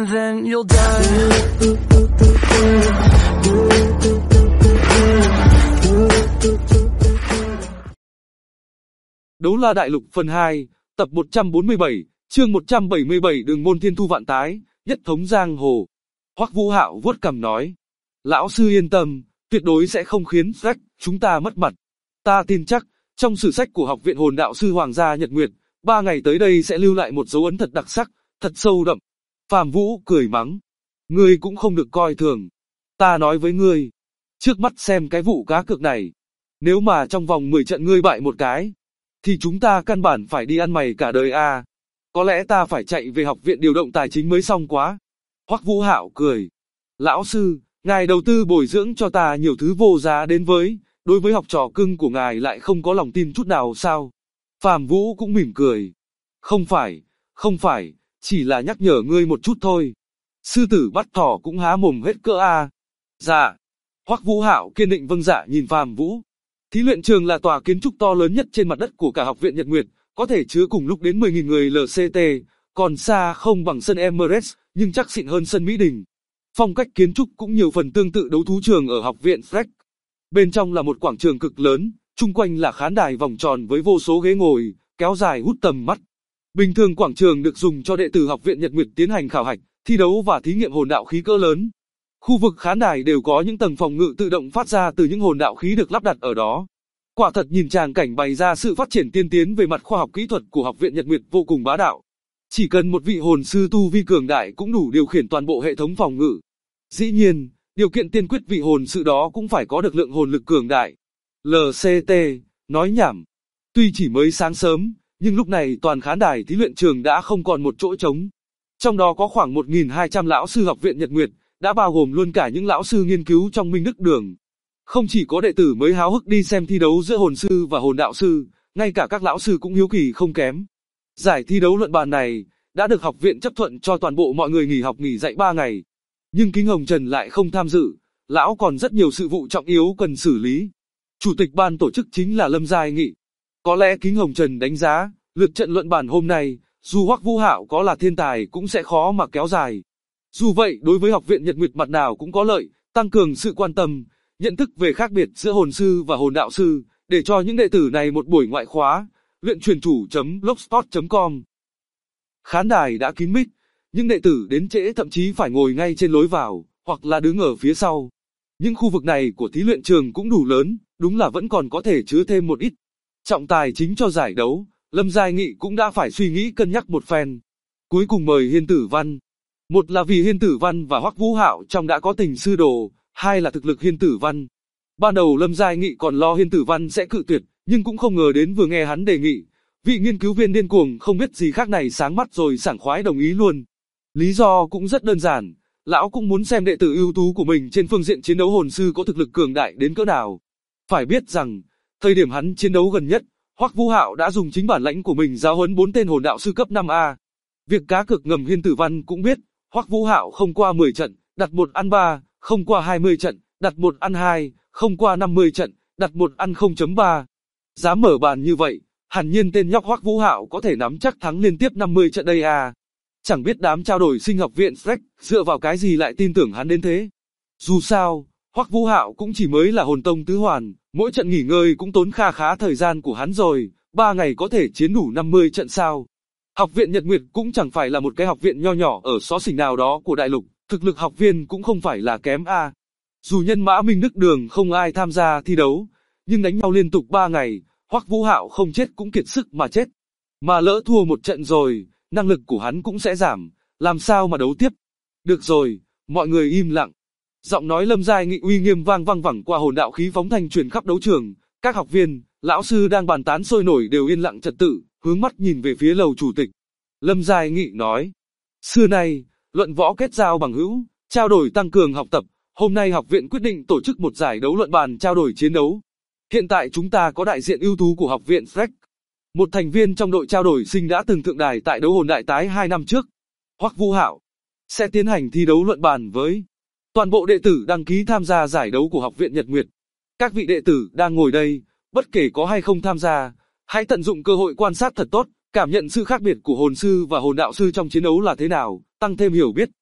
and then you'll die. Đấu La Đại Lục phần 2, tập 147, chương 177 Đường môn thiên thu vạn tái, nhất thống giang hồ. Hoắc Vũ Hạo vuốt cằm nói, lão sư yên tâm, tuyệt đối sẽ không khiến Shrek chúng ta mất mặt. Ta tin chắc, trong sử sách của Học viện Hồn Đạo sư Hoàng gia Nhật Nguyệt, 3 ngày tới đây sẽ lưu lại một dấu ấn thật đặc sắc, thật sâu đậm. Phàm Vũ cười mắng, ngươi cũng không được coi thường. Ta nói với ngươi, trước mắt xem cái vụ cá cược này, nếu mà trong vòng 10 trận ngươi bại một cái, thì chúng ta căn bản phải đi ăn mày cả đời à. Có lẽ ta phải chạy về học viện điều động tài chính mới xong quá. Hoắc Vũ Hạo cười, lão sư, ngài đầu tư bồi dưỡng cho ta nhiều thứ vô giá đến với, đối với học trò cưng của ngài lại không có lòng tin chút nào sao? Phàm Vũ cũng mỉm cười, không phải, chỉ là nhắc nhở ngươi một chút thôi. Sư tử bắt thỏ cũng há mồm hết cỡ à. Dạ. Hoắc Vũ Hạo kiên định vâng dạ nhìn Phàm Vũ. Thí luyện trường là tòa kiến trúc to lớn nhất trên mặt đất của cả học viện Nhật Nguyệt, có thể chứa cùng lúc đến 10.000 người LCT, còn xa không bằng sân Emirates, nhưng chắc xịn hơn sân Mỹ Đình. Phong cách kiến trúc cũng nhiều phần tương tự đấu thú trường ở học viện Shrek. Bên trong là một quảng trường cực lớn, chung quanh là khán đài vòng tròn với vô số ghế ngồi, kéo dài hút tầm mắt. Bình thường quảng trường được dùng cho đệ tử học viện Nhật Nguyệt tiến hành khảo hạch, thi đấu và thí nghiệm hồn đạo khí cỡ lớn. Khu vực khán đài đều có những tầng phòng ngự tự động phát ra từ những hồn đạo khí được lắp đặt ở đó. Quả thật nhìn tràng cảnh bày ra sự phát triển tiên tiến về mặt khoa học kỹ thuật của học viện Nhật Nguyệt vô cùng bá đạo. Chỉ cần một vị hồn sư tu vi cường đại cũng đủ điều khiển toàn bộ hệ thống phòng ngự. Dĩ nhiên, điều kiện tiên quyết vị hồn sư đó cũng phải có được lượng hồn lực cường đại. LCT, nói nhảm. Tuy chỉ mới sáng sớm, nhưng lúc này toàn khán đài thí luyện trường đã không còn một chỗ trống. Trong đó có khoảng 1.200 lão sư học viện Nhật Nguyệt, đã bao gồm luôn cả những lão sư nghiên cứu trong Minh Đức Đường. Không chỉ có đệ tử mới háo hức đi xem thi đấu giữa hồn sư và hồn đạo sư, ngay cả các lão sư cũng hiếu kỳ không kém. Giải thi đấu luận bàn này đã được học viện chấp thuận cho toàn bộ mọi người nghỉ học nghỉ dạy 3 ngày. Nhưng Kính Hồng Trần lại không tham dự, lão còn rất nhiều sự vụ trọng yếu cần xử lý. Chủ tịch ban tổ chức chính là Lâm Giai Nghị. Có lẽ Kính Hồng Trần đánh giá, lượt trận luận bàn hôm nay, dù Hoắc Vũ Hạo có là thiên tài cũng sẽ khó mà kéo dài. Dù vậy, đối với học viện Nhật Nguyệt mặt nào cũng có lợi, tăng cường sự quan tâm, nhận thức về khác biệt giữa hồn sư và hồn đạo sư, để cho những đệ tử này một buổi ngoại khóa. Luyện truyền chủ.blogspot.com. Khán đài đã kín mít, những đệ tử đến trễ thậm chí phải ngồi ngay trên lối vào, hoặc là đứng ở phía sau. Những khu vực này của thí luyện trường cũng đủ lớn, đúng là vẫn còn có thể chứa thêm một ít. Trọng tài chính cho giải đấu, Lâm Giai Nghị cũng đã phải suy nghĩ cân nhắc một phen. Cuối cùng mời Hiên Tử Văn. Một là vì Hiên Tử Văn và Hoắc Vũ Hạo trong đã có tình sư đồ, hai là thực lực Hiên Tử Văn. Ban đầu Lâm Giai Nghị còn lo Hiên Tử Văn sẽ cự tuyệt, nhưng cũng không ngờ đến vừa nghe hắn đề nghị, vị nghiên cứu viên điên cuồng không biết gì khác này sáng mắt rồi sảng khoái đồng ý luôn. Lý do cũng rất đơn giản, lão cũng muốn xem đệ tử ưu tú của mình trên phương diện chiến đấu hồn sư có thực lực cường đại đến cỡ nào. Phải biết rằng, thời điểm hắn chiến đấu gần nhất, Hoắc Vũ Hạo đã dùng chính bản lãnh của mình giáo huấn 4 tên hồn đạo sư cấp 5A. Việc cá cược ngầm Hiên Tử Văn cũng biết, Hoắc Vũ Hạo không qua 10 trận, đặt 1 ăn 3, không qua 20 trận, đặt 1 ăn 2, không qua 50 trận, đặt 1 ăn 0.3. Dám mở bàn như vậy, hẳn nhiên tên nhóc Hoắc Vũ Hạo có thể nắm chắc thắng liên tiếp 50 trận đây à. Chẳng biết đám trao đổi sinh học viện Shrek dựa vào cái gì lại tin tưởng hắn đến thế. Dù sao, Hoắc Vũ Hạo cũng chỉ mới là hồn tông tứ hoàn, mỗi trận nghỉ ngơi cũng tốn kha khá thời gian của hắn rồi, 3 ngày có thể chiến đủ 50 trận sao. Học viện Nhật Nguyệt cũng chẳng phải là một cái học viện nho nhỏ ở xó xỉnh nào đó của đại lục, thực lực học viên cũng không phải là kém a. Dù nhân mã Minh Đức Đường không ai tham gia thi đấu, nhưng đánh nhau liên tục 3 ngày, Hoắc Vũ Hạo không chết cũng kiệt sức mà chết. Mà lỡ thua một trận rồi, năng lực của hắn cũng sẽ giảm, làm sao mà đấu tiếp. Được rồi, mọi người im lặng. Giọng nói Lâm Giai Nghị uy nghiêm vang vang vẳng qua hồn đạo khí phóng thanh truyền khắp đấu trường, các học viên, lão sư đang bàn tán sôi nổi đều yên lặng trật tự, hướng mắt nhìn về phía lầu chủ tịch. Lâm Giai Nghị nói, xưa nay, luận võ kết giao bằng hữu, trao đổi tăng cường học tập, hôm nay học viện quyết định tổ chức một giải đấu luận bàn trao đổi chiến đấu. Hiện tại chúng ta có đại diện ưu tú của học viện Shrek. Một thành viên trong đội trao đổi sinh đã từng thượng đài tại đấu hồn đại tái 2 năm trước. Hoắc Vũ Hạo sẽ tiến hành thi đấu luận bàn với toàn bộ đệ tử đăng ký tham gia giải đấu của học viện Nhật Nguyệt. Các vị đệ tử đang ngồi đây, bất kể có hay không tham gia, hãy tận dụng cơ hội quan sát thật tốt, cảm nhận sự khác biệt của hồn sư và hồn đạo sư trong chiến đấu là thế nào, tăng thêm hiểu biết.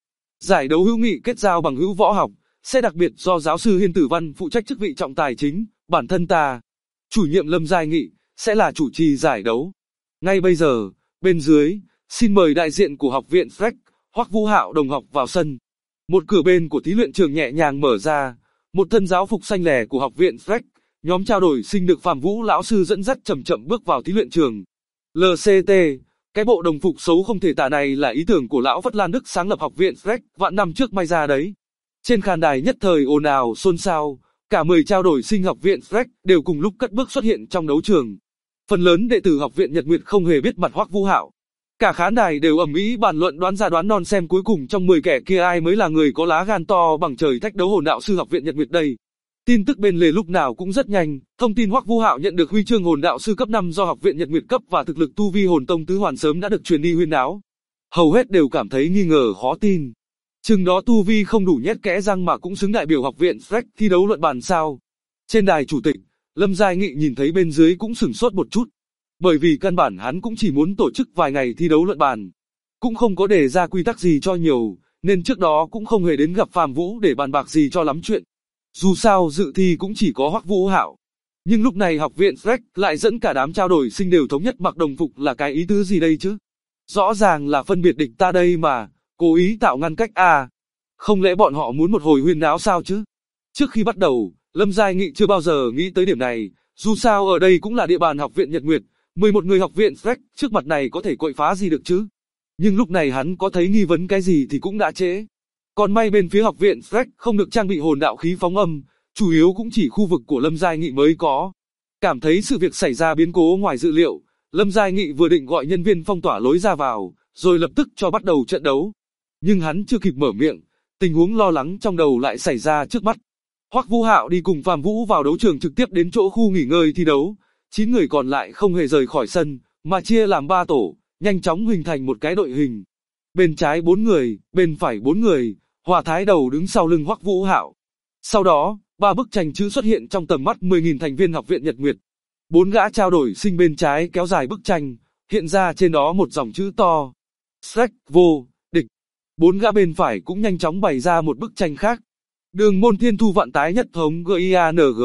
Giải đấu hữu nghị kết giao bằng hữu võ học sẽ đặc biệt do giáo sư Hiên Tử Văn phụ trách chức vị trọng tài chính, bản thân ta, chủ nhiệm Lâm Giai Nghị, sẽ là chủ trì giải đấu. Ngay bây giờ, bên dưới, xin mời đại diện của học viện Freck, Hoắc Vũ Hạo đồng học vào sân. Một cửa bên của thí luyện trường nhẹ nhàng mở ra, một thân giáo phục xanh lẻ của học viện Freck, nhóm trao đổi sinh được Phạm Vũ lão sư dẫn dắt chậm chậm bước vào thí luyện trường. LCT, cái bộ đồng phục xấu không thể tả này là ý tưởng của lão Vất Lan Đức sáng lập học viện Freck vạn năm trước may ra đấy. Trên khán đài nhất thời ồn ào xôn xao, cả 10 trao đổi sinh học viện Freck đều cùng lúc cất bước xuất hiện trong đấu trường. Phần lớn đệ tử học viện Nhật Nguyệt không hề biết mặt Hoắc Vũ Hạo. Cả khán đài đều ầm ĩ bàn luận đoán ra đoán non xem cuối cùng trong 10 kẻ kia ai mới là người có lá gan to bằng trời thách đấu hồn đạo sư học viện Nhật Nguyệt đây. Tin tức bên lề lúc nào cũng rất nhanh, thông tin Hoắc Vũ Hạo nhận được huy chương hồn đạo sư cấp 5 do học viện Nhật Nguyệt cấp và thực lực tu vi hồn tông tứ hoàn sớm đã được truyền đi huyên náo. Hầu hết đều cảm thấy nghi ngờ khó tin. Chừng đó tu vi không đủ nhét kẽ răng mà cũng xứng đại biểu học viện Freck thi đấu luận bàn sao? Trên đài chủ tịch, Lâm Giai Nghị nhìn thấy bên dưới cũng sửng sốt một chút. Bởi vì căn bản hắn cũng chỉ muốn tổ chức vài ngày thi đấu luận bàn. Cũng không có đề ra quy tắc gì cho nhiều, nên trước đó cũng không hề đến gặp Phạm Vũ để bàn bạc gì cho lắm chuyện. Dù sao dự thi cũng chỉ có Hoắc Vũ Hạo. Nhưng lúc này học viện Freck lại dẫn cả đám trao đổi sinh đều thống nhất mặc đồng phục là cái ý tứ gì đây chứ? Rõ ràng là phân biệt địch ta đây mà, cố ý tạo ngăn cách à? Không lẽ bọn họ muốn một hồi huyên náo sao chứ? Trước khi bắt đầu, Lâm Giai Nghị chưa bao giờ nghĩ tới điểm này, dù sao ở đây cũng là địa bàn học viện Nhật Nguyệt, 11 người học viện Freck trước mặt này có thể quậy phá gì được chứ? Nhưng lúc này hắn có thấy nghi vấn cái gì thì cũng đã trễ. Còn may bên phía học viện Freck không được trang bị hồn đạo khí phóng âm, chủ yếu cũng chỉ khu vực của Lâm Giai Nghị mới có. Cảm thấy sự việc xảy ra biến cố ngoài dự liệu, Lâm Giai Nghị vừa định gọi nhân viên phong tỏa lối ra vào, rồi lập tức cho bắt đầu trận đấu. Nhưng hắn chưa kịp mở miệng, tình huống lo lắng trong đầu lại xảy ra trước mắt. Hoắc Vũ Hạo đi cùng Phạm Vũ vào đấu trường trực tiếp đến chỗ khu nghỉ ngơi thi đấu. 9 người còn lại không hề rời khỏi sân, mà chia làm 3 tổ, nhanh chóng hình thành một cái đội hình. Bên trái 4 người, bên phải 4 người, Hòa Thái Đầu đứng sau lưng Hoắc Vũ Hạo. Sau đó, 3 bức tranh chữ xuất hiện trong tầm mắt 10.000 thành viên học viện Nhật Nguyệt. 4 gã trao đổi sinh bên trái kéo dài bức tranh, hiện ra trên đó một dòng chữ to. Freck vô địch. 4 gã bên phải cũng nhanh chóng bày ra một bức tranh khác. Đường môn thiên thu vạn tái nhất thống GIANG.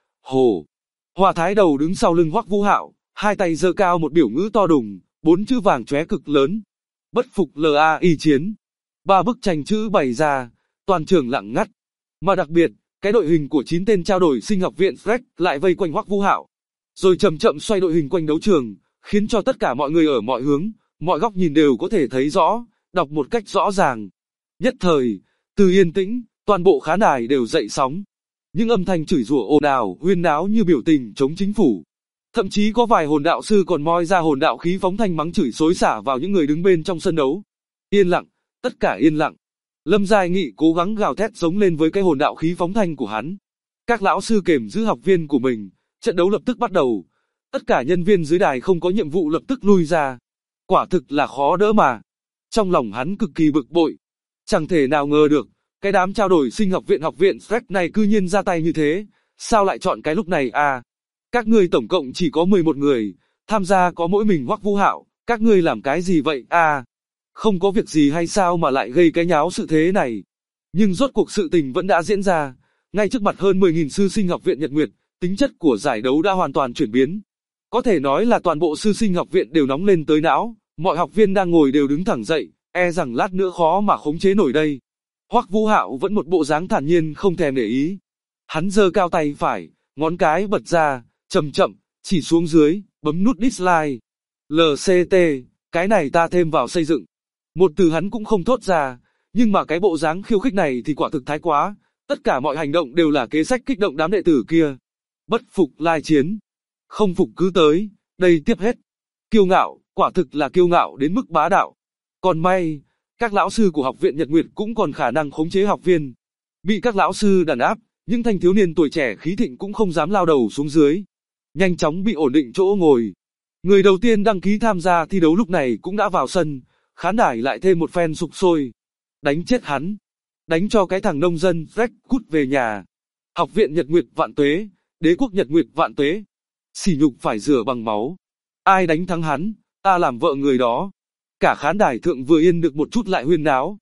Hồ. Hòa Thái Đầu đứng sau lưng Hoắc Vũ Hạo, hai tay giơ cao một biểu ngữ to đùng, 4 chữ vàng chóe cực lớn. Bất phục LAI chiến. 3 bức tranh chữ bày ra, toàn trường lặng ngắt. Mà đặc biệt, cái đội hình của 9 tên trao đổi sinh học viện Freck lại vây quanh Hoắc Vũ Hạo, rồi chậm chậm xoay đội hình quanh đấu trường, khiến cho tất cả mọi người ở mọi hướng, mọi góc nhìn đều có thể thấy rõ, đọc một cách rõ ràng. Nhất thời, từ yên tĩnh, toàn bộ khán đài đều dậy sóng. Những âm thanh chửi rủa ồn ào, huyên náo như biểu tình chống chính phủ. Thậm chí có vài hồn đạo sư còn moi ra hồn đạo khí phóng thanh mắng chửi xối xả vào những người đứng bên trong sân đấu. Yên lặng, tất cả yên lặng. Lâm Giai Nghị cố gắng gào thét giống lên với cái hồn đạo khí phóng thanh của hắn. Các lão sư kềm giữ học viên của mình, trận đấu lập tức bắt đầu. Tất cả nhân viên dưới đài không có nhiệm vụ lập tức lui ra. Quả thực là khó đỡ mà. Trong lòng hắn cực kỳ bực bội. Chẳng thể nào ngờ được, cái đám trao đổi sinh học viện Freck này cư nhiên ra tay như thế. Sao lại chọn cái lúc này à? Các ngươi tổng cộng chỉ có 11 người, tham gia có mỗi mình Hoắc Vũ Hạo, các ngươi làm cái gì vậy à? Không có việc gì hay sao mà lại gây cái nháo sự thế này? Nhưng rốt cuộc sự tình vẫn đã diễn ra, ngay trước mặt hơn 10.000 sư sinh học viện Nhật Nguyệt, tính chất của giải đấu đã hoàn toàn chuyển biến. Có thể nói là toàn bộ sư sinh học viện đều nóng lên tới não, mọi học viên đang ngồi đều đứng thẳng dậy, e rằng lát nữa khó mà khống chế nổi đây. Hoắc Vũ Hạo vẫn một bộ dáng thản nhiên không thèm để ý. Hắn giơ cao tay phải, ngón cái bật ra, chậm chậm, chỉ xuống dưới, bấm nút dislike. LCT, cái này ta thêm vào xây dựng. Một từ hắn cũng không thốt ra, nhưng mà cái bộ dáng khiêu khích này thì quả thực thái quá, tất cả mọi hành động đều là kế sách kích động đám đệ tử kia. Bất phục lai chiến, không phục cứ tới, đây tiếp hết. Kiêu ngạo, quả thực là kiêu ngạo đến mức bá đạo. Còn may, các lão sư của học viện Nhật Nguyệt cũng còn khả năng khống chế học viên. Bị các lão sư đàn áp, những thanh thiếu niên tuổi trẻ khí thịnh cũng không dám lao đầu xuống dưới. Nhanh chóng bị ổn định chỗ ngồi. Người đầu tiên đăng ký tham gia thi đấu lúc này cũng đã vào sân, khán đài lại thêm một phen sục sôi. Đánh chết hắn. Đánh cho cái thằng nông dân Freck cút về nhà. Học viện Nhật Nguyệt vạn tuế, đế quốc Nhật Nguyệt vạn tuế. Sỉ nhục phải rửa bằng máu. Ai đánh thắng hắn, ta làm vợ người đó. Cả khán đài thượng vừa yên được một chút lại huyên náo.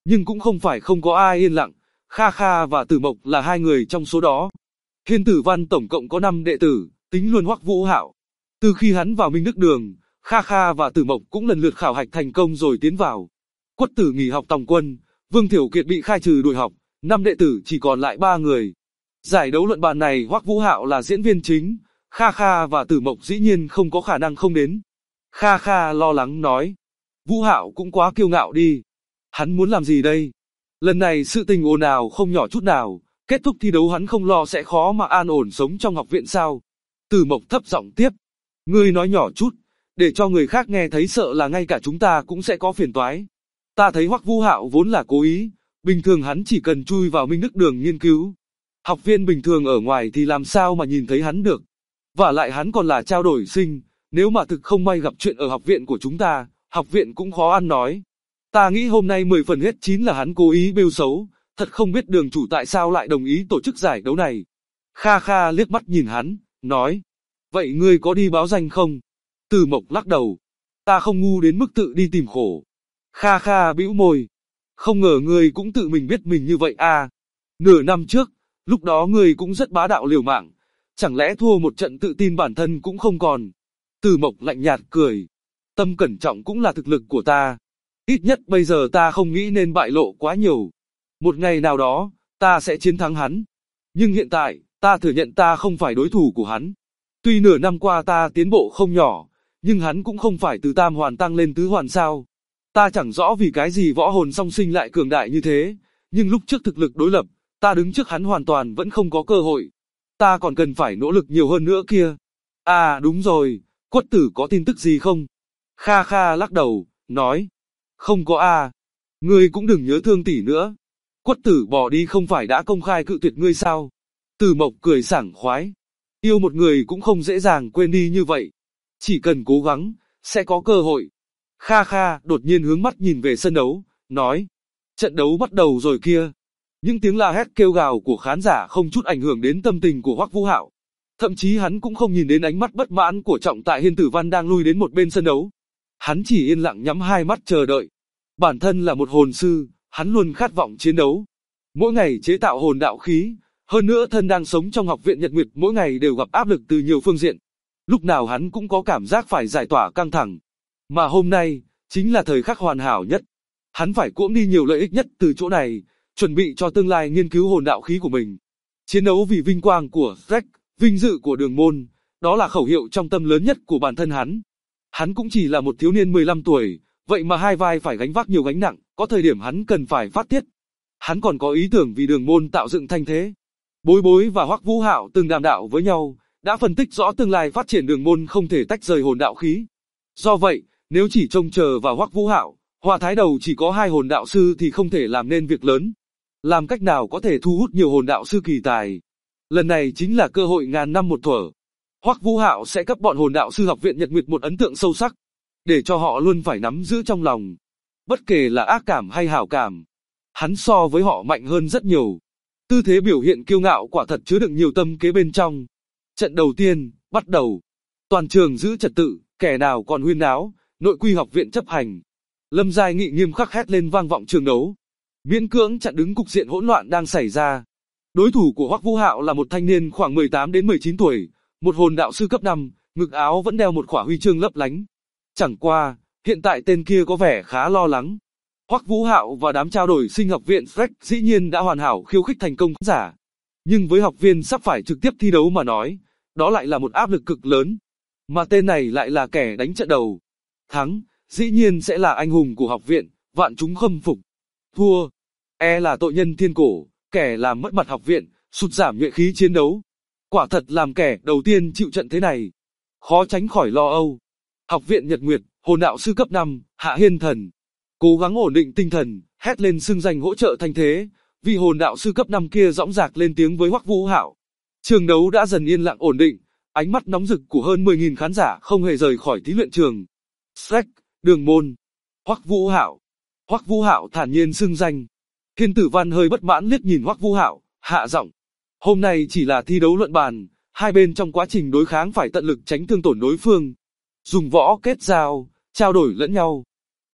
Nhưng cũng không phải không có ai yên lặng, Kha Kha và Tử Mộc là hai người trong số đó. Hiên Tử Văn tổng cộng có 5 đệ tử, tính luôn Hoắc Vũ Hạo. Từ khi hắn vào Minh Đức Đường, Kha Kha và Tử Mộc cũng lần lượt khảo hạch thành công rồi tiến vào. Quất Tử nghỉ học tòng quân, Vương Thiểu Kiệt bị khai trừ đuổi học, 5 đệ tử chỉ còn lại 3 người. Giải đấu luận bàn này Hoắc Vũ Hạo là diễn viên chính, Kha Kha và Tử Mộc dĩ nhiên không có khả năng không đến. Kha Kha lo lắng nói, Vũ Hạo cũng quá kiêu ngạo đi. Hắn muốn làm gì đây? Lần này sự tình ồn ào không nhỏ chút nào, kết thúc thi đấu hắn không lo sẽ khó mà an ổn sống trong học viện sao? Tử Mộc thấp giọng tiếp, ngươi nói nhỏ chút, để cho người khác nghe thấy sợ là ngay cả chúng ta cũng sẽ có phiền toái. Ta thấy Hoắc Vũ Hạo vốn là cố ý, bình thường hắn chỉ cần chui vào Minh Đức Đường nghiên cứu. Học viên bình thường ở ngoài thì làm sao mà nhìn thấy hắn được. Vả lại hắn còn là trao đổi sinh, nếu mà thực không may gặp chuyện ở học viện của chúng ta, học viện cũng khó ăn nói. Ta nghĩ hôm nay 10 phần hết 9 là hắn cố ý bêu xấu, thật không biết đường chủ tại sao lại đồng ý tổ chức giải đấu này. Kha Kha liếc mắt nhìn hắn, nói, vậy ngươi có đi báo danh không? Tử Mộc lắc đầu, ta không ngu đến mức tự đi tìm khổ. Kha Kha bĩu môi, không ngờ ngươi cũng tự mình biết mình như vậy à. Nửa năm trước, lúc đó ngươi cũng rất bá đạo liều mạng, chẳng lẽ thua một trận tự tin bản thân cũng không còn. Tử Mộc lạnh nhạt cười, tâm cẩn trọng cũng là thực lực của ta. Ít nhất bây giờ ta không nghĩ nên bại lộ quá nhiều. Một ngày nào đó, ta sẽ chiến thắng hắn. Nhưng hiện tại, ta thừa nhận ta không phải đối thủ của hắn. Tuy nửa năm qua ta tiến bộ không nhỏ, nhưng hắn cũng không phải từ tam hoàn tăng lên tứ hoàn sao. Ta chẳng rõ vì cái gì võ hồn song sinh lại cường đại như thế, nhưng lúc trước thực lực đối lập, ta đứng trước hắn hoàn toàn vẫn không có cơ hội. Ta còn cần phải nỗ lực nhiều hơn nữa kia. À đúng rồi, Quất Tử có tin tức gì không? Kha Kha lắc đầu, nói, không có à. Ngươi cũng đừng nhớ thương tỷ nữa. Quất Tử bỏ đi không phải đã công khai cự tuyệt ngươi sao? Tử Mộc cười sảng khoái. Yêu một người cũng không dễ dàng quên đi như vậy. Chỉ cần cố gắng, sẽ có cơ hội. Kha Kha đột nhiên hướng mắt nhìn về sân đấu, nói, trận đấu bắt đầu rồi kia. Những tiếng la hét kêu gào của khán giả không chút ảnh hưởng đến tâm tình của Hoắc Vũ Hạo. Thậm chí hắn cũng không nhìn đến ánh mắt bất mãn của trọng tài Hiên Tử Văn đang lui đến một bên sân đấu. Hắn chỉ yên lặng nhắm hai mắt chờ đợi. Bản thân là một hồn sư, hắn luôn khát vọng chiến đấu. Mỗi ngày chế tạo hồn đạo khí, hơn nữa thân đang sống trong học viện Nhật Nguyệt mỗi ngày đều gặp áp lực từ nhiều phương diện. Lúc nào hắn cũng có cảm giác phải giải tỏa căng thẳng. Mà hôm nay, chính là thời khắc hoàn hảo nhất. Hắn phải cuỗm đi nhiều lợi ích nhất từ chỗ này, chuẩn bị cho tương lai nghiên cứu hồn đạo khí của mình. Chiến đấu vì vinh quang của Shrek, vinh dự của đường môn, đó là khẩu hiệu trong tâm lớn nhất của bản thân hắn. Hắn cũng chỉ là một thiếu niên 15 tuổi, vậy mà hai vai phải gánh vác nhiều gánh nặng, có thời điểm hắn cần phải phát tiết. Hắn còn có ý tưởng vì đường môn tạo dựng thanh thế. Bối Bối và Hoắc Vũ Hạo từng đàm đạo với nhau, đã phân tích rõ tương lai phát triển đường môn không thể tách rời hồn đạo khí. Do vậy, nếu chỉ trông chờ vào Hoắc Vũ Hạo, Hoa Thái Đầu chỉ có 2 hồn đạo sư thì không thể làm nên việc lớn. Làm cách nào có thể thu hút nhiều hồn đạo sư kỳ tài? Lần này chính là cơ hội ngàn năm một thuở. Hoắc Vũ Hạo sẽ cấp bọn hồn đạo sư học viện Nhật Nguyệt một ấn tượng sâu sắc, để cho họ luôn phải nắm giữ trong lòng. Bất kể là ác cảm hay hảo cảm, hắn so với họ mạnh hơn rất nhiều. Tư thế biểu hiện kiêu ngạo quả thật chứa đựng nhiều tâm kế bên trong. Trận đầu tiên, bắt đầu. Toàn trường giữ trật tự, kẻ nào còn huyên náo, nội quy học viện chấp hành. Lâm Giai Nghị nghiêm khắc hét lên vang vọng trường đấu. Miễn cưỡng chặn đứng cục diện hỗn loạn đang xảy ra. Đối thủ của Hoắc Vũ Hạo là một thanh niên khoảng 18 đến 19 tuổi, một hồn đạo sư cấp 5, ngực áo vẫn đeo một khỏa huy chương lấp lánh. Chẳng qua, hiện tại tên kia có vẻ khá lo lắng. Hoắc Vũ Hạo và đám trao đổi sinh học viện Shrek dĩ nhiên đã hoàn hảo khiêu khích thành công khán giả. Nhưng với học viên sắp phải trực tiếp thi đấu mà nói, đó lại là một áp lực cực lớn. Mà tên này lại là kẻ đánh trận đầu. Thắng, dĩ nhiên sẽ là anh hùng của học viện, vạn chúng khâm phục. Thua, là tội nhân thiên cổ, kẻ làm mất mặt học viện, sụt giảm nhuệ khí chiến đấu. Quả thật làm kẻ đầu tiên chịu trận thế này, khó tránh khỏi lo âu. Học viện Nhật Nguyệt, hồn đạo sư cấp 5, Hạ Hiên Thần. Cố gắng ổn định tinh thần, hét lên xưng danh hỗ trợ thanh thế, vì hồn đạo sư cấp 5 kia dõng dạc lên tiếng với Hoắc Vũ Hạo. Trường đấu đã dần yên lặng ổn định, ánh mắt nóng rực của hơn 10.000 khán giả không hề rời khỏi thí luyện trường. Shrek, đường môn, Hoắc Vũ Hạo. Hoắc Vũ Hạo thản nhiên xưng danh. Hiên Tử Văn hơi bất mãn liếc nhìn Hoắc Vũ Hạo, hạ giọng. Hôm nay chỉ là thi đấu luận bàn, hai bên trong quá trình đối kháng phải tận lực tránh thương tổn đối phương. Dùng võ kết giao, trao đổi lẫn nhau.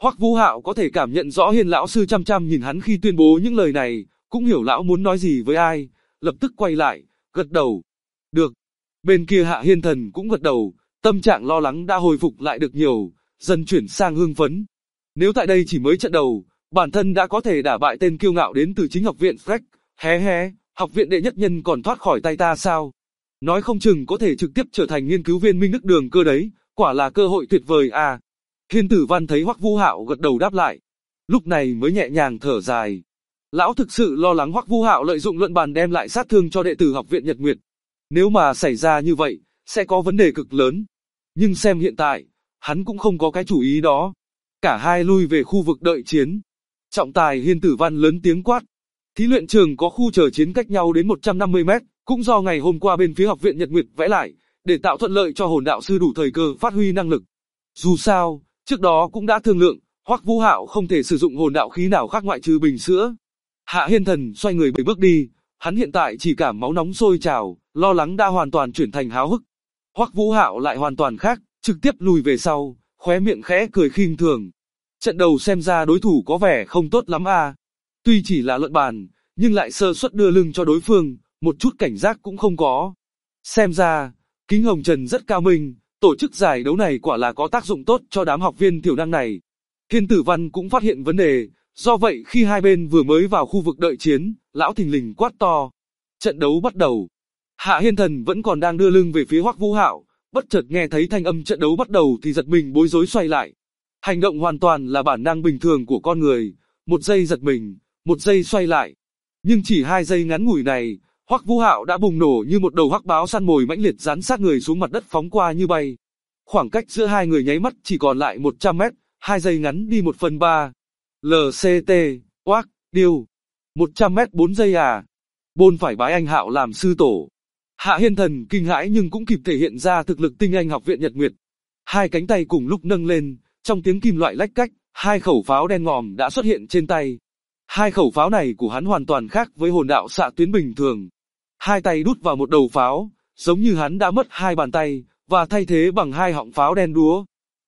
Hoắc Vũ Hạo có thể cảm nhận rõ Hiên lão sư chăm chăm nhìn hắn khi tuyên bố những lời này, cũng hiểu lão muốn nói gì với ai, lập tức quay lại, gật đầu. Được. Bên kia Hạ Hiên Thần cũng gật đầu, tâm trạng lo lắng đã hồi phục lại được nhiều, dần chuyển sang hưng phấn. Nếu tại đây chỉ mới trận đầu, bản thân đã có thể đả bại tên kiêu ngạo đến từ chính học viện Freck, hé, học viện đệ nhất nhân còn thoát khỏi tay ta sao? Nói không chừng có thể trực tiếp trở thành nghiên cứu viên Minh Đức Đường cơ đấy, quả là cơ hội tuyệt vời à. Hiên Tử Văn thấy Hoắc Vũ Hạo gật đầu đáp lại, lúc này mới nhẹ nhàng thở dài. Lão thực sự lo lắng Hoắc Vũ Hạo lợi dụng luận bàn đem lại sát thương cho đệ tử học viện Nhật Nguyệt. Nếu mà xảy ra như vậy, sẽ có vấn đề cực lớn. Nhưng xem hiện tại, hắn cũng không có cái chủ ý đó. Cả hai lui về khu vực đợi chiến. Trọng tài Hiên Tử Văn lớn tiếng quát. Thí luyện trường có khu chờ chiến cách nhau đến 150 mét, cũng do ngày hôm qua bên phía học viện Nhật Nguyệt vẽ lại, để tạo thuận lợi cho hồn đạo sư đủ thời cơ phát huy năng lực. Dù sao, trước đó cũng đã thương lượng, Hoắc Vũ Hạo không thể sử dụng hồn đạo khí nào khác ngoại trừ bình sữa. Hạ Hiên Thần xoay người 7 bước đi, hắn hiện tại chỉ cảm máu nóng sôi trào, lo lắng đã hoàn toàn chuyển thành háo hức. Hoắc Vũ Hạo lại hoàn toàn khác, trực tiếp lùi về sau, khóe miệng khẽ cười khinh thường. Trận đầu xem ra đối thủ có vẻ không tốt lắm à. Tuy chỉ là luận bàn, nhưng lại sơ suất đưa lưng cho đối phương, một chút cảnh giác cũng không có. Xem ra, Kính Hồng Trần rất cao minh, tổ chức giải đấu này quả là có tác dụng tốt cho đám học viên thiểu năng này. Hiên Tử Văn cũng phát hiện vấn đề, do vậy khi hai bên vừa mới vào khu vực đợi chiến, lão thình lình quát to. Trận đấu bắt đầu. Hạ Hiên Thần vẫn còn đang đưa lưng về phía Hoắc Vũ Hạo, bất chợt nghe thấy thanh âm trận đấu bắt đầu thì giật mình bối rối xoay lại. Hành động hoàn toàn là bản năng bình thường của con người, một giây giật mình, một giây xoay lại. Nhưng chỉ 2 giây ngắn ngủi này, Hoắc Vũ Hạo đã bùng nổ như một đầu hắc báo săn mồi mãnh liệt dán sát người xuống mặt đất phóng qua như bay. Khoảng cách giữa hai người nháy mắt chỉ còn lại 100 mét, 2 giây ngắn đi 1/3. LCT, oác, điêu. 100 mét 4 giây à. Bôn phải bái anh Hạo làm sư tổ. Hạ Hiên Thần kinh hãi nhưng cũng kịp thể hiện ra thực lực tinh anh học viện Nhật Nguyệt. Hai cánh tay cùng lúc nâng lên, trong tiếng kim loại lách cách, 2 khẩu pháo đen ngòm đã xuất hiện trên tay. 2 khẩu pháo này của hắn hoàn toàn khác với hồn đạo xạ tuyến bình thường. 2 tay đút vào một đầu pháo, giống như hắn đã mất 2 bàn tay, và thay thế bằng 2 họng pháo đen đúa.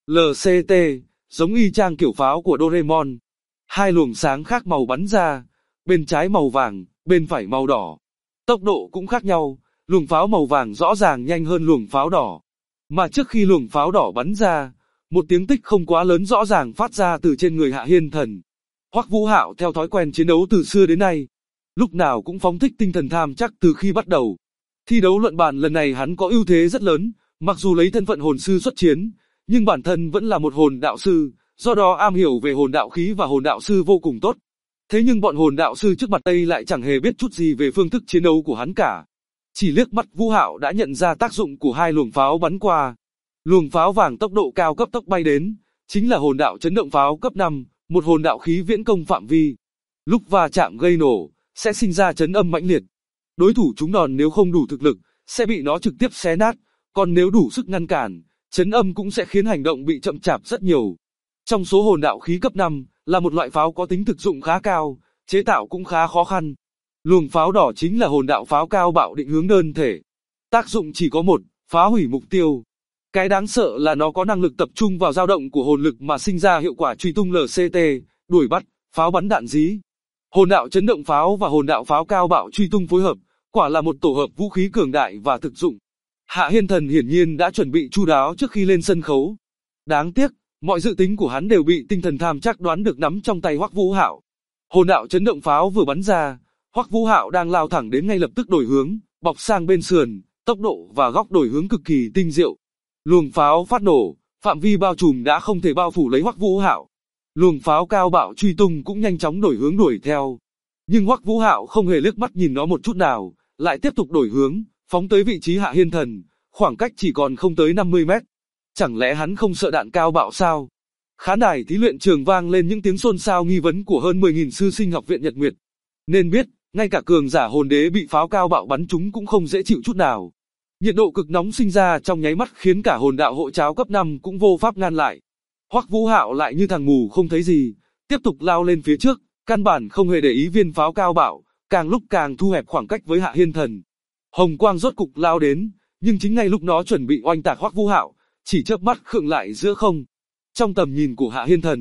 LCT, giống y chang kiểu pháo của Doraemon. 2 luồng sáng khác màu bắn ra, bên trái màu vàng, bên phải màu đỏ. Tốc độ cũng khác nhau, luồng pháo màu vàng rõ ràng nhanh hơn luồng pháo đỏ. Mà trước khi luồng pháo đỏ bắn ra, một tiếng tích không quá lớn rõ ràng phát ra từ trên người Hạ Hiên Thần. Hoắc Vũ Hạo theo thói quen chiến đấu từ xưa đến nay, lúc nào cũng phóng thích tinh thần tham chắc từ khi bắt đầu. Thi đấu luận bàn lần này hắn có ưu thế rất lớn, mặc dù lấy thân phận hồn sư xuất chiến, nhưng bản thân vẫn là một hồn đạo sư, do đó am hiểu về hồn đạo khí và hồn đạo sư vô cùng tốt. Thế nhưng bọn hồn đạo sư trước mặt đây lại chẳng hề biết chút gì về phương thức chiến đấu của hắn cả. Chỉ liếc mắt Vũ Hạo đã nhận ra tác dụng của 2 luồng pháo bắn qua. Luồng pháo vàng tốc độ cao cấp tốc bay đến, chính là hồn đạo chấn động pháo cấp 5, một hồn đạo khí viễn công phạm vi. Lúc va chạm gây nổ, sẽ sinh ra chấn âm mãnh liệt. Đối thủ trúng đòn nếu không đủ thực lực, sẽ bị nó trực tiếp xé nát, còn nếu đủ sức ngăn cản, chấn âm cũng sẽ khiến hành động bị chậm chạp rất nhiều. Trong số hồn đạo khí cấp 5, là một loại pháo có tính thực dụng khá cao, chế tạo cũng khá khó khăn. Luồng pháo đỏ chính là hồn đạo pháo cao bạo định hướng đơn thể. Tác dụng chỉ có một, phá hủy mục tiêu. Cái đáng sợ là nó có năng lực tập trung vào dao động của hồn lực mà sinh ra hiệu quả truy tung LCT, đuổi bắt, pháo bắn đạn dí. Hồn đạo chấn động pháo và hồn đạo pháo cao bạo truy tung phối hợp, quả là một tổ hợp vũ khí cường đại và thực dụng. Hạ Hiên Thần hiển nhiên đã chuẩn bị chu đáo trước khi lên sân khấu. Đáng tiếc, mọi dự tính của hắn đều bị tinh thần tham chắc đoán được nắm trong tay Hoắc Vũ Hạo. Hồn đạo chấn động pháo vừa bắn ra, Hoắc Vũ Hạo đang lao thẳng đến ngay lập tức đổi hướng, bọc sang bên sườn, tốc độ và góc đổi hướng cực kỳ tinh diệu. Luồng pháo phát nổ, phạm vi bao trùm đã không thể bao phủ lấy Hoắc Vũ Hạo. Luồng pháo cao bạo truy tung cũng nhanh chóng đổi hướng đuổi theo. Nhưng Hoắc Vũ Hạo không hề liếc mắt nhìn nó một chút nào, lại tiếp tục đổi hướng, phóng tới vị trí Hạ Hiên Thần, khoảng cách chỉ còn không tới 50 mét. Chẳng lẽ hắn không sợ đạn cao bạo sao? Khán đài thí luyện trường vang lên những tiếng xôn xao nghi vấn của hơn 10.000 sư sinh học viện Nhật Nguyệt. Nên biết, ngay cả cường giả hồn đế bị pháo cao bạo bắn trúng cũng không dễ chịu chút nào. Nhiệt độ cực nóng sinh ra trong nháy mắt khiến cả hồn đạo hộ cháo cấp 5 cũng vô pháp ngăn lại. Hoắc Vũ Hạo lại như thằng mù không thấy gì, tiếp tục lao lên phía trước, căn bản không hề để ý viên pháo cao bạo, càng lúc càng thu hẹp khoảng cách với Hạ Hiên Thần. Hồng quang rốt cục lao đến, nhưng chính ngay lúc nó chuẩn bị oanh tạc Hoắc Vũ Hạo, chỉ chớp mắt khựng lại giữa không. Trong tầm nhìn của Hạ Hiên Thần,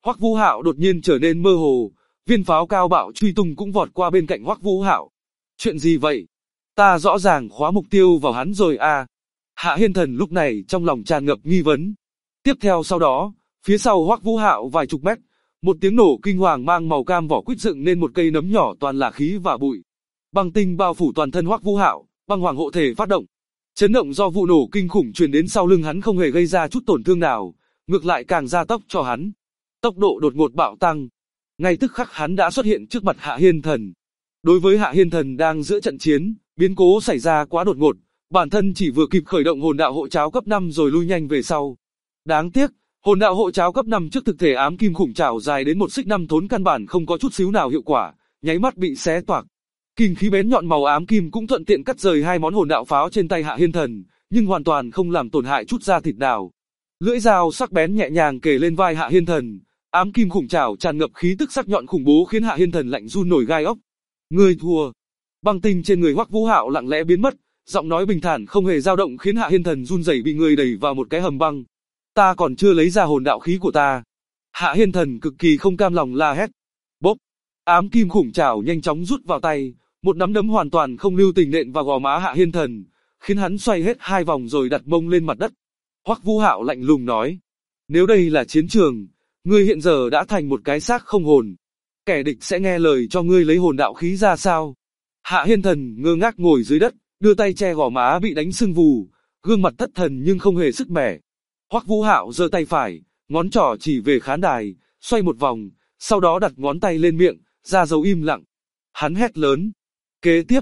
Hoắc Vũ Hạo đột nhiên trở nên mơ hồ, viên pháo cao bạo truy tung cũng vọt qua bên cạnh Hoắc Vũ Hạo. Chuyện gì vậy? Ta rõ ràng khóa mục tiêu vào hắn rồi à? Hạ Hiên Thần lúc này trong lòng tràn ngập nghi vấn. Tiếp theo sau đó, phía sau Hoắc Vũ Hạo vài chục mét, một tiếng nổ kinh hoàng mang màu cam vỏ quýt dựng nên một cây nấm nhỏ toàn là khí và bụi. Băng tinh bao phủ toàn thân Hoắc Vũ Hạo, băng hoàng hộ thể phát động. Chấn động do vụ nổ kinh khủng truyền đến sau lưng hắn không hề gây ra chút tổn thương nào, ngược lại càng gia tốc cho hắn. Tốc độ đột ngột bạo tăng. Ngay tức khắc hắn đã xuất hiện trước mặt Hạ Hiên Thần. Đối với Hạ Hiên Thần đang giữa trận chiến, biến cố xảy ra quá đột ngột, bản thân chỉ vừa kịp khởi động hồn đạo hộ cháo cấp 5 rồi lui nhanh về sau. Đáng tiếc, hồn đạo hộ cháo cấp 5 trước thực thể ám kim khủng trảo dài đến 1 xích 5 thốn căn bản không có chút xíu nào hiệu quả, nháy mắt bị xé toạc. Kinh khí bén nhọn màu ám kim cũng thuận tiện cắt rời hai món hồn đạo pháo trên tay Hạ Hiên Thần, nhưng hoàn toàn không làm tổn hại chút da thịt nào. Lưỡi dao sắc bén nhẹ nhàng kề lên vai Hạ Hiên Thần, ám kim khủng trảo tràn ngập khí tức sắc nhọn khủng bố khiến Hạ Hiên Thần lạnh run nổi gai ốc. Ngươi thua. Băng tinh trên người Hoắc Vũ Hạo lặng lẽ biến mất, giọng nói bình thản không hề dao động khiến Hạ Hiên Thần run rẩy bị người đẩy vào một cái hầm băng. Ta còn chưa lấy ra hồn đạo khí của ta. Hạ Hiên Thần cực kỳ không cam lòng la hét. Bốp. Ám kim khủng trảo nhanh chóng rút vào tay, một nắm đấm hoàn toàn không lưu tình nện vào gò má Hạ Hiên Thần, khiến hắn xoay hết 2 vòng rồi đặt mông lên mặt đất. Hoắc Vũ Hạo lạnh lùng nói: Nếu đây là chiến trường, ngươi hiện giờ đã thành một cái xác không hồn. Kẻ địch sẽ nghe lời cho ngươi lấy hồn đạo khí ra sao? Hạ Hiên Thần ngơ ngác ngồi dưới đất, đưa tay che gò má bị đánh sưng vù, gương mặt thất thần nhưng không hề sức mẻ. Hoắc Vũ Hạo giơ tay phải, ngón trỏ chỉ về khán đài, xoay một vòng, sau đó đặt ngón tay lên miệng, ra dấu im lặng. Hắn hét lớn: Kế tiếp,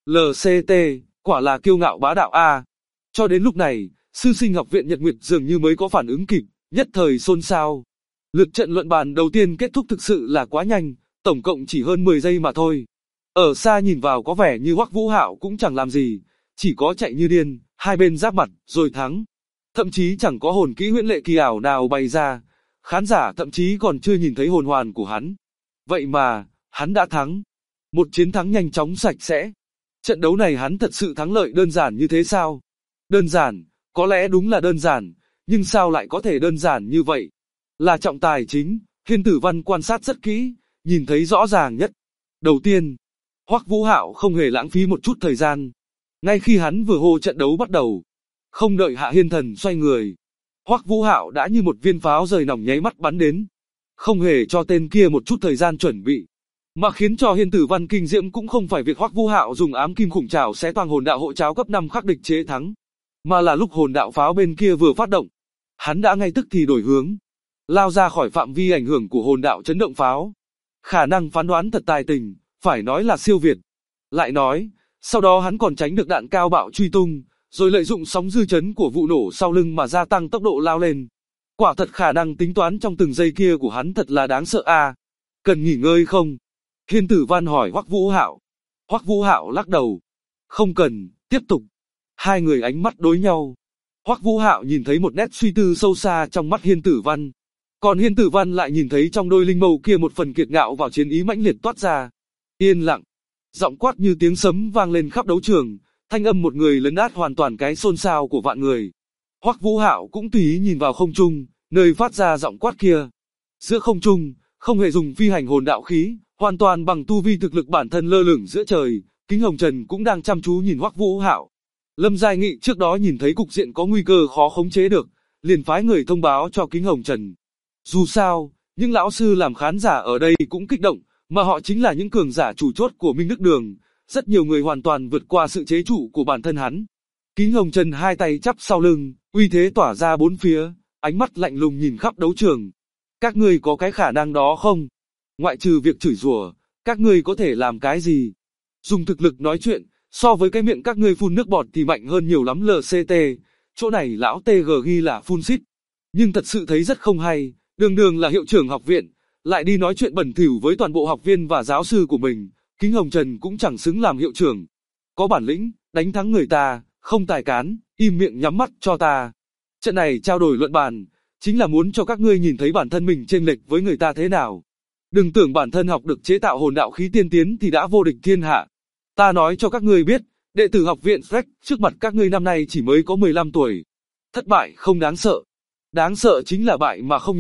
LCT, quả là kiêu ngạo bá đạo a. Cho đến lúc này, sư sinh học viện Nhật Nguyệt dường như mới có phản ứng kịp, nhất thời xôn xao. Lượt trận luận bàn đầu tiên kết thúc thực sự là quá nhanh, tổng cộng chỉ hơn 10 giây mà thôi. Ở xa nhìn vào có vẻ như Hoắc Vũ Hạo cũng chẳng làm gì, chỉ có chạy như điên, hai bên giáp mặt, rồi thắng. Thậm chí chẳng có hồn kỹ huyễn lệ kỳ ảo nào bày ra, khán giả thậm chí còn chưa nhìn thấy hồn hoàn của hắn. Vậy mà, hắn đã thắng. Một chiến thắng nhanh chóng sạch sẽ. Trận đấu này hắn thật sự thắng lợi đơn giản như thế sao? Đơn giản, có lẽ đúng là đơn giản, nhưng sao lại có thể đơn giản như vậy? Là trọng tài chính, Hiên Tử Văn quan sát rất kỹ, nhìn thấy rõ ràng nhất. Đầu tiên, Hoắc Vũ Hạo không hề lãng phí một chút thời gian. Ngay khi hắn vừa hô trận đấu bắt đầu, không đợi Hạ Hiên Thần xoay người, Hoắc Vũ Hạo đã như một viên pháo rời nòng nháy mắt bắn đến, không hề cho tên kia một chút thời gian chuẩn bị. Mà khiến cho Hiên Tử Văn kinh diễm cũng không phải việc Hoắc Vũ Hạo dùng ám kim khủng trảo xé toang hồn đạo hộ cháo cấp 5 khắc địch chế thắng, mà là lúc hồn đạo pháo bên kia vừa phát động, hắn đã ngay tức thì đổi hướng, lao ra khỏi phạm vi ảnh hưởng của hồn đạo chấn động pháo. Khả năng phán đoán thật tài tình, phải nói là siêu việt. Lại nói, sau đó hắn còn tránh được đạn cao bạo truy tung, rồi lợi dụng sóng dư chấn của vụ nổ sau lưng mà gia tăng tốc độ lao lên. Quả thật khả năng tính toán trong từng giây kia của hắn thật là đáng sợ a. Cần nghỉ ngơi không? Hiên Tử Văn hỏi Hoắc Vũ Hạo. Hoắc Vũ Hạo lắc đầu. Không cần, tiếp tục. Hai người ánh mắt đối nhau. Hoắc Vũ Hạo nhìn thấy một nét suy tư sâu xa trong mắt Hiên Tử Văn. Còn Hiên Tử Văn lại nhìn thấy trong đôi linh mâu kia một phần kiệt ngạo vào chiến ý mãnh liệt toát ra. Yên lặng. Giọng quát như tiếng sấm vang lên khắp đấu trường, thanh âm một người lấn át hoàn toàn cái xôn xao của vạn người. Hoắc Vũ Hạo cũng tùy ý nhìn vào không trung, nơi phát ra giọng quát kia. Giữa không trung, không hề dùng phi hành hồn đạo khí, hoàn toàn bằng tu vi thực lực bản thân lơ lửng giữa trời, Kính Hồng Trần cũng đang chăm chú nhìn Hoắc Vũ Hạo. Lâm Giai Nghị trước đó nhìn thấy cục diện có nguy cơ khó khống chế được, liền phái người thông báo cho Kính Hồng Trần. Dù sao, những lão sư làm khán giả ở đây cũng kích động, mà họ chính là những cường giả chủ chốt của Minh Đức Đường, rất nhiều người hoàn toàn vượt qua sự chế trụ của bản thân hắn. Kính Hồng Trần hai tay chắp sau lưng, uy thế tỏa ra bốn phía, ánh mắt lạnh lùng nhìn khắp đấu trường. Các ngươi có cái khả năng đó không? Ngoại trừ việc chửi rủa, các ngươi có thể làm cái gì? Dùng thực lực nói chuyện, so với cái miệng các ngươi phun nước bọt thì mạnh hơn nhiều lắm LCT, chỗ này lão TG ghi là phun xít. Nhưng thật sự thấy rất không hay, đường đường là hiệu trưởng học viện, lại đi nói chuyện bẩn thỉu với toàn bộ học viên và giáo sư của mình, Kính Hồng Trần cũng chẳng xứng làm hiệu trưởng. Có bản lĩnh, đánh thắng người ta, không tài cán, im miệng nhắm mắt cho ta. Trận này trao đổi luận bàn, chính là muốn cho các ngươi nhìn thấy bản thân mình chênh lệch với người ta thế nào. Đừng tưởng bản thân học được chế tạo hồn đạo khí tiên tiến thì đã vô địch thiên hạ. Ta nói cho các ngươi biết, đệ tử học viện Freck trước mặt các ngươi năm nay chỉ mới có 15 tuổi. Thất bại không đáng sợ. Đáng sợ chính là bại mà không nhận,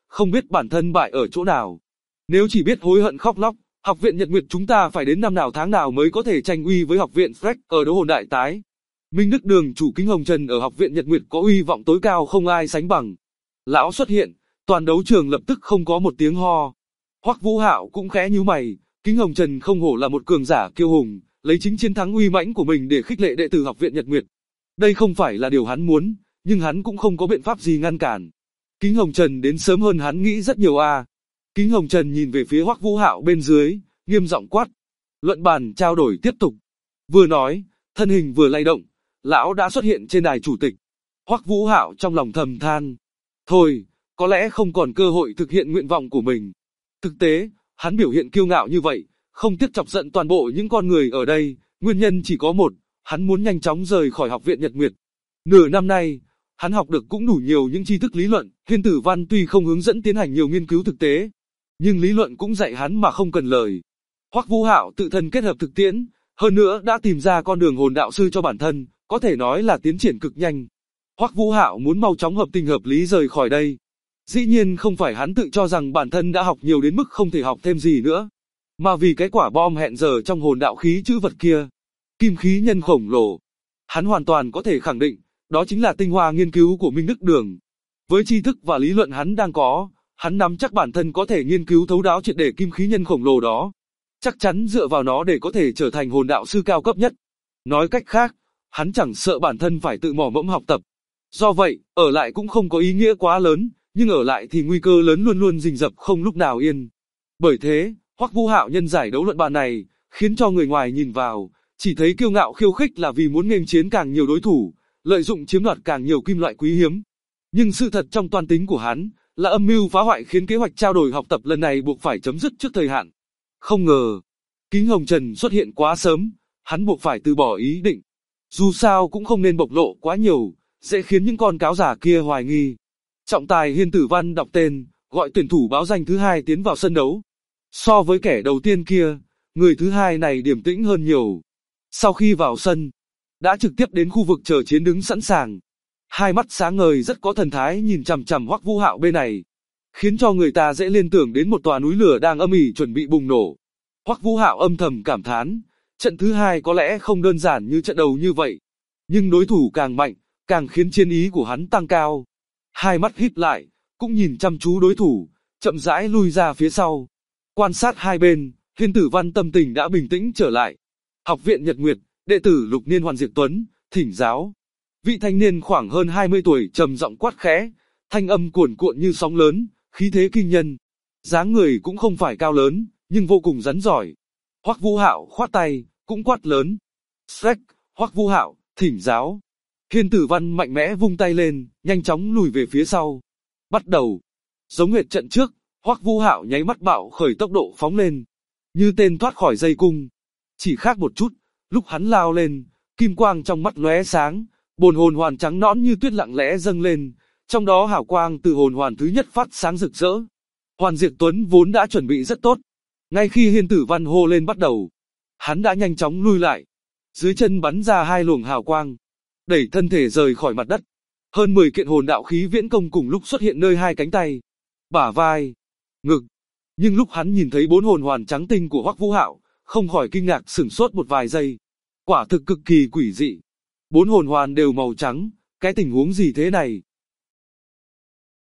không biết bản thân bại ở chỗ nào. Nếu chỉ biết hối hận khóc lóc, học viện Nhật Nguyệt chúng ta phải đến năm nào tháng nào mới có thể tranh uy với học viện Freck ở đấu hồn đại tái. Minh Đức Đường chủ Kính Hồng Trần ở học viện Nhật Nguyệt có uy vọng tối cao không ai sánh bằng. Lão xuất hiện, toàn đấu trường lập tức không có một tiếng ho. Hoắc Vũ Hạo cũng khẽ nhíu mày, Kính Hồng Trần không hổ là một cường giả kiêu hùng, lấy chính chiến thắng uy mãnh của mình để khích lệ đệ tử học viện Nhật Nguyệt. Đây không phải là điều hắn muốn, nhưng hắn cũng không có biện pháp gì ngăn cản. Kính Hồng Trần đến sớm hơn hắn nghĩ rất nhiều a. Kính Hồng Trần nhìn về phía Hoắc Vũ Hạo bên dưới, nghiêm giọng quát. Luận bàn trao đổi tiếp tục. Vừa nói, thân hình vừa lay động, lão đã xuất hiện trên đài chủ tịch. Hoắc Vũ Hạo trong lòng thầm than. Thôi, có lẽ không còn cơ hội thực hiện nguyện vọng của mình. Thực tế, hắn biểu hiện kiêu ngạo như vậy, không tiếc chọc giận toàn bộ những con người ở đây, nguyên nhân chỉ có một, hắn muốn nhanh chóng rời khỏi học viện Nhật Nguyệt. Nửa năm nay, hắn học được cũng đủ nhiều những tri thức lý luận, Hiên Tử Văn tuy không hướng dẫn tiến hành nhiều nghiên cứu thực tế, nhưng lý luận cũng dạy hắn mà không cần lời. Hoắc Vũ Hạo tự thân kết hợp thực tiễn, hơn nữa đã tìm ra con đường hồn đạo sư cho bản thân, có thể nói là tiến triển cực nhanh. Hoắc Vũ Hạo muốn mau chóng hợp tình hợp lý rời khỏi đây. Dĩ nhiên không phải hắn tự cho rằng bản thân đã học nhiều đến mức không thể học thêm gì nữa, mà vì cái quả bom hẹn giờ trong hồn đạo khí chữ vật kia, kim khí nhân khổng lồ. Hắn hoàn toàn có thể khẳng định, đó chính là tinh hoa nghiên cứu của Minh Đức Đường. Với tri thức và lý luận hắn đang có, hắn nắm chắc bản thân có thể nghiên cứu thấu đáo triệt để kim khí nhân khổng lồ đó. Chắc chắn dựa vào nó để có thể trở thành hồn đạo sư cao cấp nhất. Nói cách khác, hắn chẳng sợ bản thân phải tự mò mẫm học tập. Do vậy, ở lại cũng không có ý nghĩa quá lớn, nhưng ở lại thì nguy cơ lớn luôn luôn rình rập không lúc nào yên. Bởi thế, Hoắc Vũ Hạo nhân giải đấu luận bàn này, khiến cho người ngoài nhìn vào, chỉ thấy kiêu ngạo khiêu khích là vì muốn nghênh chiến càng nhiều đối thủ, lợi dụng chiếm đoạt càng nhiều kim loại quý hiếm. Nhưng sự thật trong toan tính của hắn, là âm mưu phá hoại khiến kế hoạch trao đổi học tập lần này buộc phải chấm dứt trước thời hạn. Không ngờ, Kính Hồng Trần xuất hiện quá sớm, hắn buộc phải từ bỏ ý định. Dù sao cũng không nên bộc lộ quá nhiều, sẽ khiến những con cáo giả kia hoài nghi. Trọng tài Hiên Tử Văn đọc tên, gọi tuyển thủ báo danh thứ hai tiến vào sân đấu. So với kẻ đầu tiên kia, người thứ hai này điềm tĩnh hơn nhiều. Sau khi vào sân, đã trực tiếp đến khu vực chờ chiến đứng sẵn sàng. Hai mắt sáng ngời rất có thần thái nhìn chằm chằm Hoắc Vũ Hạo bên này, khiến cho người ta dễ liên tưởng đến một tòa núi lửa đang âm ỉ chuẩn bị bùng nổ. Hoắc Vũ Hạo âm thầm cảm thán, trận thứ hai có lẽ không đơn giản như trận đầu như vậy, nhưng đối thủ càng mạnh, càng khiến chiến ý của hắn tăng cao. Hai mắt híp lại, cũng nhìn chăm chú đối thủ, chậm rãi lui ra phía sau. Quan sát hai bên, Hiên Tử Văn tâm tình đã bình tĩnh trở lại. Học viện Nhật Nguyệt, đệ tử Lục Niên Hoàn Diệt Tuấn, thỉnh giáo. Vị thanh niên khoảng hơn 20 tuổi trầm giọng quát khẽ, thanh âm cuồn cuộn như sóng lớn, khí thế kinh nhân. Dáng người cũng không phải cao lớn, nhưng vô cùng rắn giỏi. Hoắc Vũ Hạo khoát tay, cũng quát lớn. Shrek, Hoắc Vũ Hạo, thỉnh giáo. Hiên Tử Văn mạnh mẽ vung tay lên, nhanh chóng lùi về phía sau. Bắt đầu. Giống hệt trận trước, Hoắc Vũ Hạo nháy mắt bạo khởi tốc độ phóng lên, như tên thoát khỏi dây cung. Chỉ khác một chút, lúc hắn lao lên, kim quang trong mắt lóe sáng, bồn hồn hoàn trắng nõn như tuyết lặng lẽ dâng lên, trong đó hào quang từ hồn hoàn thứ nhất phát sáng rực rỡ. Hoàn Diệt Tuấn vốn đã chuẩn bị rất tốt, ngay khi Hiên Tử Văn hô lên bắt đầu, hắn đã nhanh chóng lui lại, dưới chân bắn ra hai luồng hào quang, đẩy thân thể rời khỏi mặt đất. Hơn 10 kiện hồn đạo khí viễn công cùng lúc xuất hiện nơi hai cánh tay, bả vai, ngực. Nhưng lúc hắn nhìn thấy 4 hồn hoàn trắng tinh của Hoắc Vũ Hạo, không khỏi kinh ngạc sửng sốt một vài giây. Quả thực cực kỳ quỷ dị. 4 hồn hoàn đều màu trắng, cái tình huống gì thế này?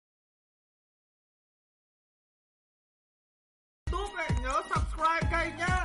Nhớ subscribe kênh nhé.